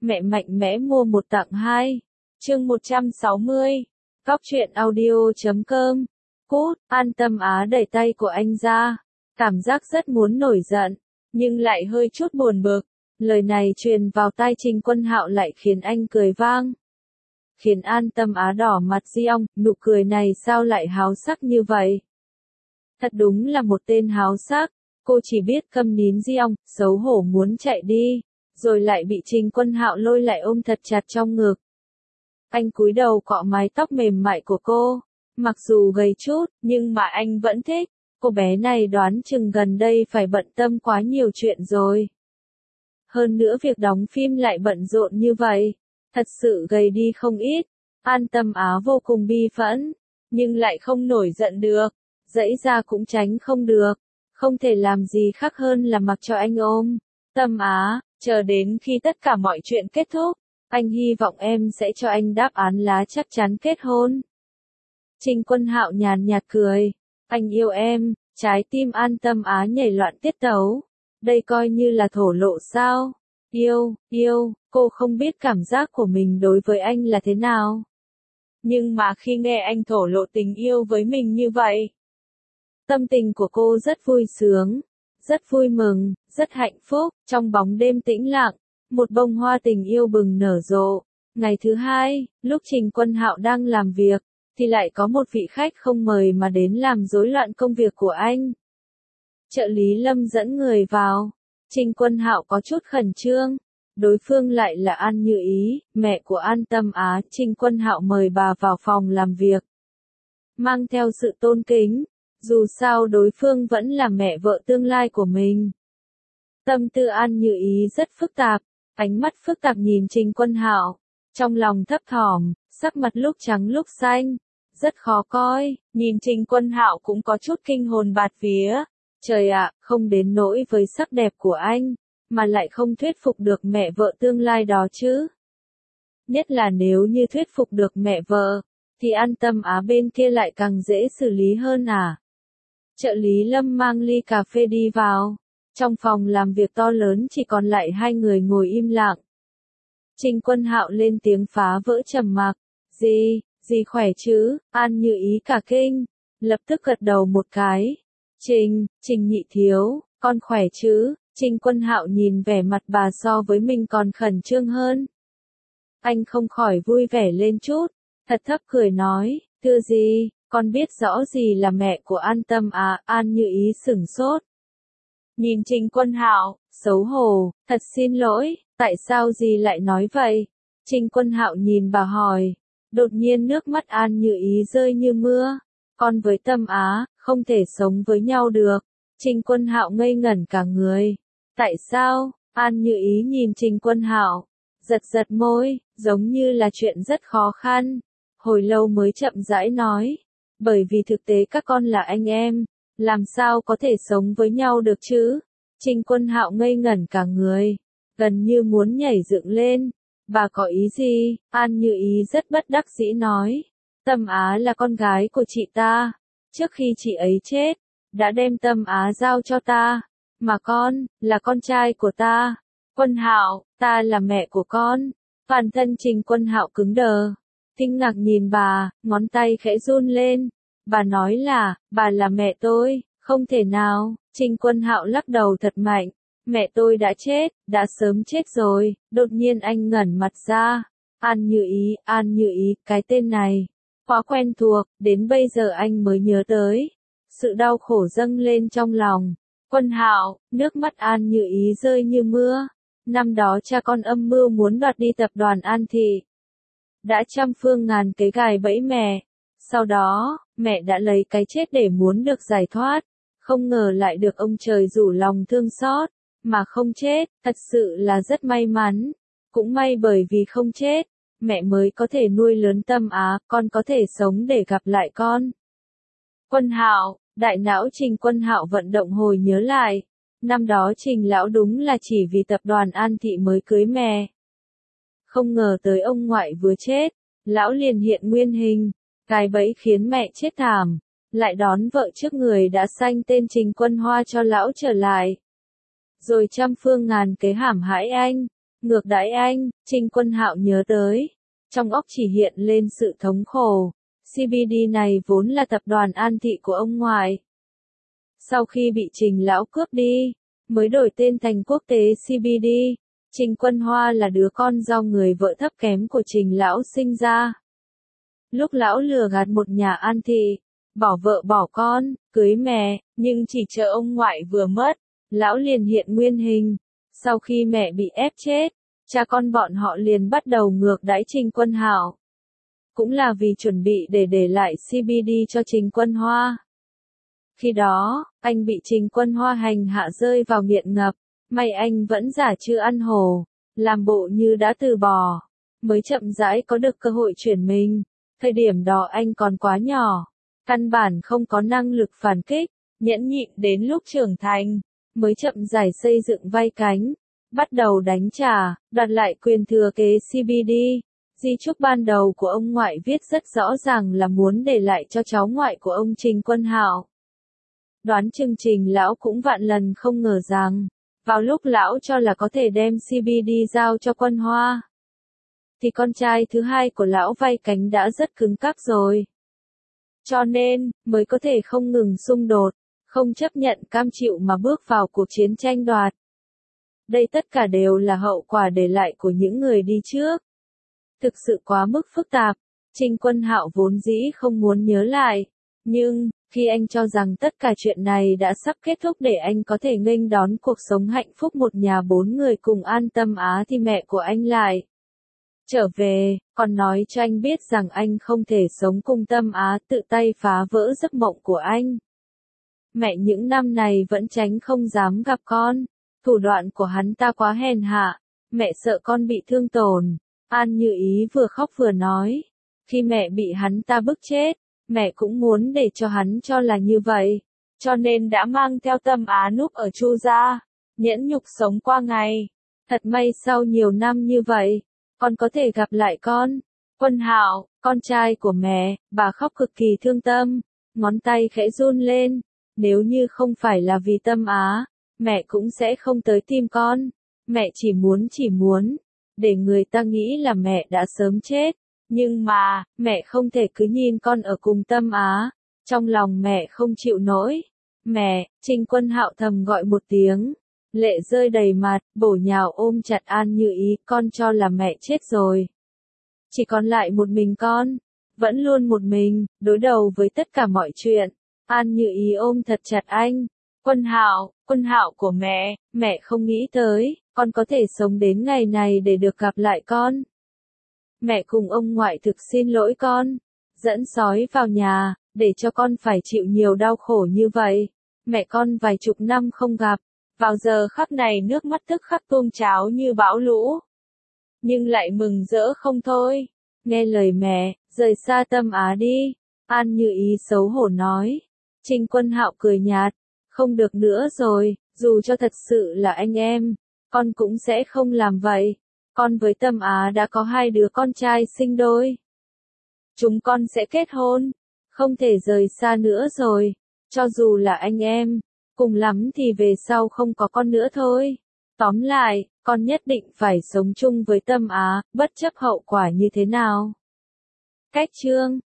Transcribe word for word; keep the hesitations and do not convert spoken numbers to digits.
mẹ mạnh mẽ mua một tặng hai. Chương một trăm sáu mươi. Cóc truyện audio chấm com. Cút, An Tâm Á đẩy tay của anh ra, cảm giác rất muốn nổi giận, nhưng lại hơi chút buồn bực. Lời này truyền vào tai Trình Quân Hạo lại khiến anh cười vang. Khiến An Tâm Á đỏ mặt di ong, nụ cười này sao lại háo sắc như vậy? Thật đúng là một tên háo sắc, cô chỉ biết câm nín di ong, xấu hổ muốn chạy đi, rồi lại bị Trình Quân Hạo lôi lại ôm thật chặt trong ngực. Anh cúi đầu cọ mái tóc mềm mại của cô, mặc dù gầy chút, nhưng mà anh vẫn thích. Cô bé này đoán chừng gần đây phải bận tâm quá nhiều chuyện rồi. Hơn nữa việc đóng phim lại bận rộn như vậy, thật sự gầy đi không ít. An Tâm Á vô cùng bi phẫn, nhưng lại không nổi giận được, dãy ra cũng tránh không được, không thể làm gì khác hơn là mặc cho anh ôm. Tâm Á, chờ đến khi tất cả mọi chuyện kết thúc, anh hy vọng em sẽ cho anh đáp án lá chắc chắn kết hôn. Trình Quân Hạo nhàn nhạt cười, anh yêu em. Trái tim An Tâm Á nhảy loạn tiết tấu. Đây coi như là thổ lộ sao? Yêu, yêu, cô không biết cảm giác của mình đối với anh là thế nào. Nhưng mà khi nghe anh thổ lộ tình yêu với mình như vậy, tâm tình của cô rất vui sướng, rất vui mừng, rất hạnh phúc. Trong bóng đêm tĩnh lặng, một bông hoa tình yêu bừng nở rộ. Ngày thứ hai, lúc Trình Quân Hạo đang làm việc, thì lại có một vị khách không mời mà đến làm rối loạn công việc của anh. Trợ lý Lâm dẫn người vào, Trình Quân Hạo có chút khẩn trương, đối phương lại là An Như Ý, mẹ của An Tâm Á. Trình Quân Hạo mời bà vào phòng làm việc, mang theo sự tôn kính, dù sao đối phương vẫn là mẹ vợ tương lai của mình. Tâm tư An Như Ý rất phức tạp, ánh mắt phức tạp nhìn Trình Quân Hạo, trong lòng thấp thỏm, sắc mặt lúc trắng lúc xanh, rất khó coi. Nhìn Trình Quân Hạo cũng có chút kinh hồn bạt vía. Trời ạ, không đến nỗi với sắc đẹp của anh, mà lại không thuyết phục được mẹ vợ tương lai đó chứ. Nhất là nếu như thuyết phục được mẹ vợ, thì An Tâm Á bên kia lại càng dễ xử lý hơn à. Trợ lý Lâm mang ly cà phê đi vào. Trong phòng làm việc to lớn chỉ còn lại hai người ngồi im lặng. Trình Quân Hạo lên tiếng phá vỡ trầm mặc. Gì, gì khỏe chứ? An Như Ý cả kinh, lập tức gật đầu một cái. Trình, Trình nhị thiếu, con khỏe chứ? Trình Quân Hạo nhìn vẻ mặt bà so với mình còn khẩn trương hơn. Anh không khỏi vui vẻ lên chút, thật thấp cười nói, thưa gì, con biết rõ gì là mẹ của An Tâm Á. An Như Ý sửng sốt. Nhìn Trình Quân Hạo, xấu hổ, thật xin lỗi, tại sao dì lại nói vậy? Trình Quân Hạo nhìn bà hỏi, đột nhiên nước mắt An Như Ý rơi như mưa. Con với Tâm Á, không thể sống với nhau được. Trình Quân Hạo ngây ngẩn cả người. Tại sao? An Như Ý nhìn Trình Quân Hạo, giật giật môi, giống như là chuyện rất khó khăn. Hồi lâu mới chậm rãi nói, bởi vì thực tế các con là anh em, làm sao có thể sống với nhau được chứ? Trình Quân Hạo ngây ngẩn cả người, gần như muốn nhảy dựng lên. Bà có ý gì? An Như Ý rất bất đắc dĩ nói. Tâm Á là con gái của chị ta. Trước khi chị ấy chết, đã đem Tâm Á giao cho ta. Mà con, là con trai của ta. Quân Hạo, ta là mẹ của con. Toàn thân Trình Quân Hạo cứng đờ. Kinh ngạc nhìn bà, ngón tay khẽ run lên. Bà nói là, bà là mẹ tôi. Không thể nào. Trình Quân Hạo lắc đầu thật mạnh. Mẹ tôi đã chết, đã sớm chết rồi. Đột nhiên anh ngẩn mặt ra. An Như Ý, An Như Ý, cái tên này quá quen thuộc, đến bây giờ anh mới nhớ tới. Sự đau khổ dâng lên trong lòng. Quân Hạo, nước mắt An Như Ý rơi như mưa. Năm đó cha con âm mưu muốn đoạt đi tập đoàn An Thị. Đã trăm phương ngàn kế gài bẫy mẹ. Sau đó, mẹ đã lấy cái chết để muốn được giải thoát. Không ngờ lại được ông trời rủ lòng thương xót, mà không chết, thật sự là rất may mắn. Cũng may bởi vì không chết, mẹ mới có thể nuôi lớn Tâm Á, con có thể sống để gặp lại con. Quân Hạo, đại não Trình Quân Hạo vận động hồi nhớ lại. Năm đó Trình lão đúng là chỉ vì tập đoàn An Thị mới cưới mẹ. Không ngờ tới ông ngoại vừa chết, lão liền hiện nguyên hình, cái bẫy khiến mẹ chết thảm, lại đón vợ trước người đã sanh tên Trình Quân Hoa cho lão trở lại. Rồi trăm phương ngàn kế hãm hại anh, ngược đãi anh, Trình Quân Hạo nhớ tới. Trong óc chỉ hiện lên sự thống khổ. xê bê đê này vốn là tập đoàn An Thị của ông ngoại. Sau khi bị Trình lão cướp đi, mới đổi tên thành quốc tế xê bê đê. Trình Quân Hoa là đứa con do người vợ thấp kém của Trình lão sinh ra. Lúc lão lừa gạt một nhà An Thị, bỏ vợ bỏ con, cưới mẹ, nhưng chỉ chờ ông ngoại vừa mất, lão liền hiện nguyên hình. Sau khi mẹ bị ép chết, cha con bọn họ liền bắt đầu ngược đãi Trình Quân Hạo. Cũng là vì chuẩn bị để để lại xê bê đê cho Trình Quân Hoa. Khi đó, anh bị Trình Quân Hoa hành hạ rơi vào nghiện ngập, may anh vẫn giả chưa ăn hổ, làm bộ như đã từ bỏ, mới chậm rãi có được cơ hội chuyển mình. Thời điểm đó anh còn quá nhỏ, căn bản không có năng lực phản kích, nhẫn nhịn đến lúc trưởng thành, mới chậm rãi xây dựng vai cánh, bắt đầu đánh trả, đoạt lại quyền thừa kế xê bê đê. Di chúc ban đầu của ông ngoại viết rất rõ ràng là muốn để lại cho cháu ngoại của ông Trình Quân Hạo. Đoán chừng Trình lão cũng vạn lần không ngờ rằng, vào lúc lão cho là có thể đem xê bê đê giao cho Quân Hoa, thì con trai thứ hai của lão vai cánh đã rất cứng cáp rồi. Cho nên, mới có thể không ngừng xung đột, không chấp nhận cam chịu mà bước vào cuộc chiến tranh đoạt. Đây tất cả đều là hậu quả để lại của những người đi trước. Thực sự quá mức phức tạp, Trình Quân Hạo vốn dĩ không muốn nhớ lại, nhưng, khi anh cho rằng tất cả chuyện này đã sắp kết thúc để anh có thể nghênh đón cuộc sống hạnh phúc một nhà bốn người cùng an tâm á thì mẹ của anh lại trở về, còn nói cho anh biết rằng anh không thể sống cùng Tâm Á, tự tay phá vỡ giấc mộng của anh. Mẹ những năm này vẫn tránh không dám gặp con, thủ đoạn của hắn ta quá hèn hạ, mẹ sợ con bị thương tổn. An Như Ý vừa khóc vừa nói, khi mẹ bị hắn ta bức chết, mẹ cũng muốn để cho hắn cho là như vậy, cho nên đã mang theo Tâm Á núp ở Chu gia, nhẫn nhục sống qua ngày. Thật may sau nhiều năm như vậy, con có thể gặp lại con. Quân Hạo, con trai của mẹ, bà khóc cực kỳ thương tâm, ngón tay khẽ run lên, nếu như không phải là vì Tâm Á, mẹ cũng sẽ không tới tìm con. Mẹ chỉ muốn chỉ muốn để người ta nghĩ là mẹ đã sớm chết, nhưng mà, mẹ không thể cứ nhìn con ở cùng Tâm Á. Trong lòng mẹ không chịu nổi. Mẹ, Trình Quân Hạo thầm gọi một tiếng, lệ rơi đầy mặt, bổ nhào ôm chặt An Như Ý, con cho là mẹ chết rồi. Chỉ còn lại một mình con, vẫn luôn một mình, đối đầu với tất cả mọi chuyện. An Như Ý ôm thật chặt anh. Quân Hạo, Quân Hạo của mẹ, mẹ không nghĩ tới, con có thể sống đến ngày này để được gặp lại con. Mẹ cùng ông ngoại thực xin lỗi con, dẫn sói vào nhà, để cho con phải chịu nhiều đau khổ như vậy. Mẹ con vài chục năm không gặp, vào giờ khắc này nước mắt tức khắc tuôn trào như bão lũ. Nhưng lại mừng rỡ không thôi. Nghe lời mẹ, rời xa Tâm Á đi. An Như Ý xấu hổ nói. Trình Quân Hạo cười nhạt, không được nữa rồi, dù cho thật sự là anh em, con cũng sẽ không làm vậy. Con với Tâm Á đã có hai đứa con trai sinh đôi. Chúng con sẽ kết hôn, không thể rời xa nữa rồi, cho dù là anh em, cùng lắm thì về sau không có con nữa thôi. Tóm lại, con nhất định phải sống chung với Tâm Á, bất chấp hậu quả như thế nào. Cách chương